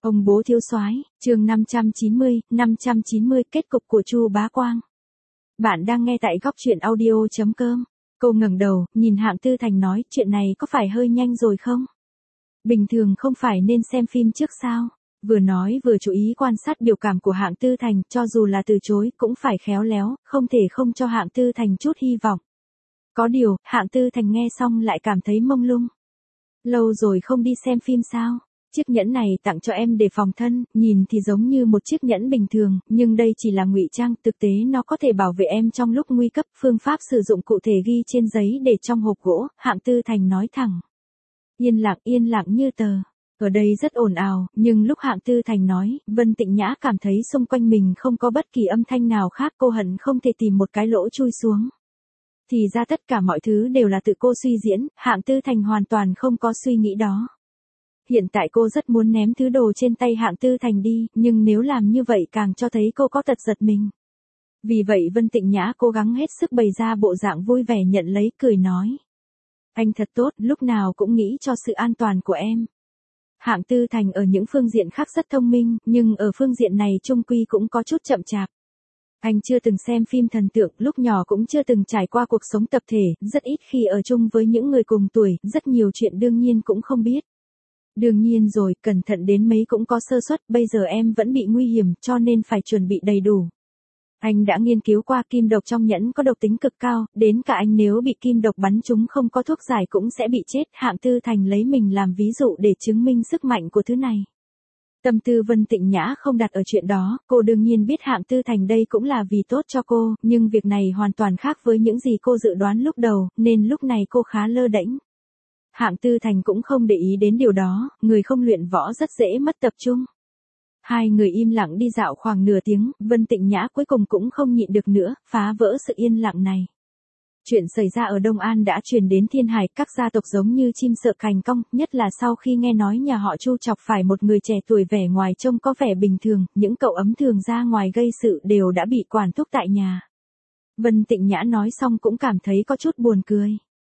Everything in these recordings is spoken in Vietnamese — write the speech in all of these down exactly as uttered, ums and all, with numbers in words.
Ông bố thiếu soái, chương năm trăm chín mươi, năm trăm chín mươi kết cục của Chu Bá Quang. Bạn đang nghe tại góc truyện audio chấm com. Cô ngẩng đầu, nhìn Hạng Tư Thành nói, chuyện này có phải hơi nhanh rồi không? Bình thường không phải nên xem phim trước sao? Vừa nói vừa chú ý quan sát biểu cảm của Hạng Tư Thành, cho dù là từ chối cũng phải khéo léo, không thể không cho Hạng Tư Thành chút hy vọng. Có điều, Hạng Tư Thành nghe xong lại cảm thấy mông lung. Lâu rồi không đi xem phim sao? Chiếc nhẫn này tặng cho em để phòng thân, nhìn thì giống như một chiếc nhẫn bình thường, nhưng đây chỉ là ngụy trang, thực tế nó có thể bảo vệ em trong lúc nguy cấp. Phương pháp sử dụng cụ thể ghi trên giấy để trong hộp gỗ, Hạng Tư Thành nói thẳng. Yên lặng, yên lặng như tờ. Ở đây rất ồn ào, nhưng lúc Hạng Tư Thành nói, Vân Tịnh Nhã cảm thấy xung quanh mình không có bất kỳ âm thanh nào khác, cô hận không thể tìm một cái lỗ chui xuống. Thì ra tất cả mọi thứ đều là tự cô suy diễn, Hạng Tư Thành hoàn toàn không có suy nghĩ đó. Hiện tại cô rất muốn ném thứ đồ trên tay Hạng Tư Thành đi, nhưng nếu làm như vậy càng cho thấy cô có tật giật mình. Vì vậy Vân Tịnh Nhã cố gắng hết sức bày ra bộ dạng vui vẻ nhận lấy, cười nói. Anh thật tốt, lúc nào cũng nghĩ cho sự an toàn của em. Hạng Tư Thành ở những phương diện khác rất thông minh, nhưng ở phương diện này chung quy cũng có chút chậm chạp. Anh chưa từng xem phim thần tượng, lúc nhỏ cũng chưa từng trải qua cuộc sống tập thể, rất ít khi ở chung với những người cùng tuổi, rất nhiều chuyện đương nhiên cũng không biết. Đương nhiên rồi, cẩn thận đến mấy cũng có sơ suất, bây giờ em vẫn bị nguy hiểm, cho nên phải chuẩn bị đầy đủ. Anh đã nghiên cứu qua kim độc trong nhẫn có độc tính cực cao, đến cả anh nếu bị kim độc bắn trúng không có thuốc giải cũng sẽ bị chết. Hạng Tư Thành lấy mình làm ví dụ để chứng minh sức mạnh của thứ này. Tâm tư Vân Tịnh Nhã không đặt ở chuyện đó, cô đương nhiên biết Hạng Tư Thành đây cũng là vì tốt cho cô, nhưng việc này hoàn toàn khác với những gì cô dự đoán lúc đầu, nên lúc này cô khá lơ đễnh. Hạng Tư Thành cũng không để ý đến điều đó, người không luyện võ rất dễ mất tập trung. Hai người im lặng đi dạo khoảng nửa tiếng, Vân Tịnh Nhã cuối cùng cũng không nhịn được nữa, phá vỡ sự yên lặng này. Chuyện xảy ra ở Đông An đã truyền đến Thiên Hải, các gia tộc giống như chim sợ cành cong, nhất là sau khi nghe nói nhà họ Chu chọc phải một người trẻ tuổi vẻ ngoài trông có vẻ bình thường, những cậu ấm thường ra ngoài gây sự đều đã bị quản thúc tại nhà. Vân Tịnh Nhã nói xong cũng cảm thấy có chút buồn cười.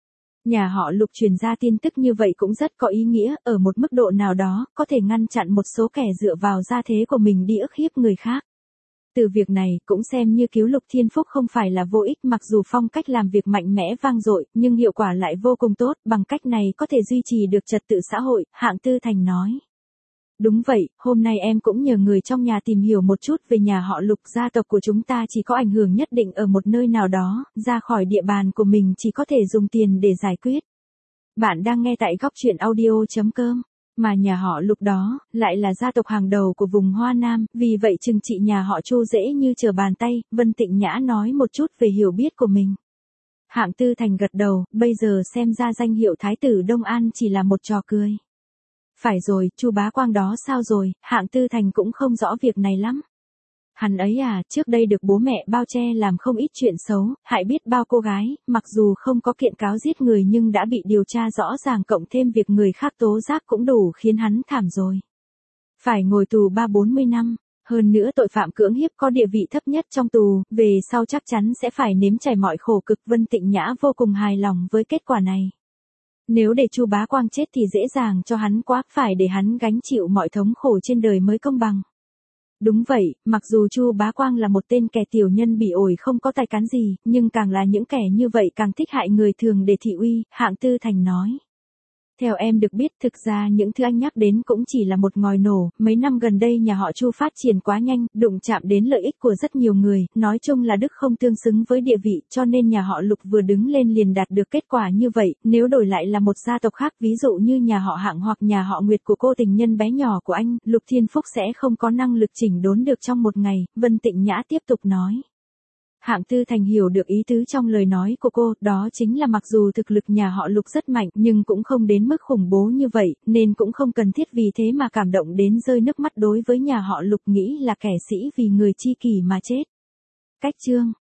Nhà họ Lục truyền ra tin tức như vậy cũng rất có ý nghĩa, ở một mức độ nào đó, có thể ngăn chặn một số kẻ dựa vào gia thế của mình đi ức hiếp người khác. Từ việc này, cũng xem như cứu Lục Thiên Phúc không phải là vô ích, mặc dù phong cách làm việc mạnh mẽ vang dội, nhưng hiệu quả lại vô cùng tốt, bằng cách này có thể duy trì được trật tự xã hội, Hạng Tư Thành nói. Đúng vậy, hôm nay em cũng nhờ người trong nhà tìm hiểu một chút về nhà họ Lục, gia tộc của chúng ta chỉ có ảnh hưởng nhất định ở một nơi nào đó, ra khỏi địa bàn của mình chỉ có thể dùng tiền để giải quyết. Bạn đang nghe tại góc truyện audio chấm com, mà nhà họ Lục đó, lại là gia tộc hàng đầu của vùng Hoa Nam, vì vậy trừng trị nhà họ Chu dễ như trở bàn tay. Vân Tịnh Nhã nói một chút về hiểu biết của mình. Hạng Tư Thành gật đầu, bây giờ xem ra danh hiệu Thái tử Đông An chỉ là một trò cười. Phải rồi, Chu Bá Quang đó sao rồi? Hạng Tư Thành cũng không rõ việc này lắm. Hắn ấy à, trước đây được bố mẹ bao che làm không ít chuyện xấu, hại biết bao cô gái, mặc dù không có kiện cáo giết người nhưng đã bị điều tra rõ ràng, cộng thêm việc người khác tố giác cũng đủ khiến hắn thảm rồi. Phải ngồi tù ba bốn mươi năm, hơn nữa tội phạm cưỡng hiếp có địa vị thấp nhất trong tù, về sau chắc chắn sẽ phải nếm trải mọi khổ cực. Vân Tịnh Nhã vô cùng hài lòng với kết quả này. Nếu để Chu Bá Quang chết thì dễ dàng cho hắn quá, phải để hắn gánh chịu mọi thống khổ trên đời mới công bằng. Đúng vậy, mặc dù Chu Bá Quang là một tên kẻ tiểu nhân bỉ ổi không có tài cán gì, nhưng càng là những kẻ như vậy càng thích hại người thường để thị uy, Hạng Tư Thành nói. Theo em được biết, thực ra những thứ anh nhắc đến cũng chỉ là một ngòi nổ, mấy năm gần đây nhà họ Chu phát triển quá nhanh, đụng chạm đến lợi ích của rất nhiều người, nói chung là đức không tương xứng với địa vị, cho nên nhà họ Lục vừa đứng lên liền đạt được kết quả như vậy, nếu đổi lại là một gia tộc khác, ví dụ như nhà họ Hạng hoặc nhà họ Nguyệt của cô tình nhân bé nhỏ của anh, Lục Thiên Phúc sẽ không có năng lực chỉnh đốn được trong một ngày. Vân Tịnh Nhã tiếp tục nói. Hạng Tư Thành hiểu được ý tứ trong lời nói của cô, đó chính là mặc dù thực lực nhà họ Lục rất mạnh, nhưng cũng không đến mức khủng bố như vậy, nên cũng không cần thiết vì thế mà cảm động đến rơi nước mắt. Đối với nhà họ Lục nghĩ là kẻ sĩ vì người chi kỷ mà chết. Cách chương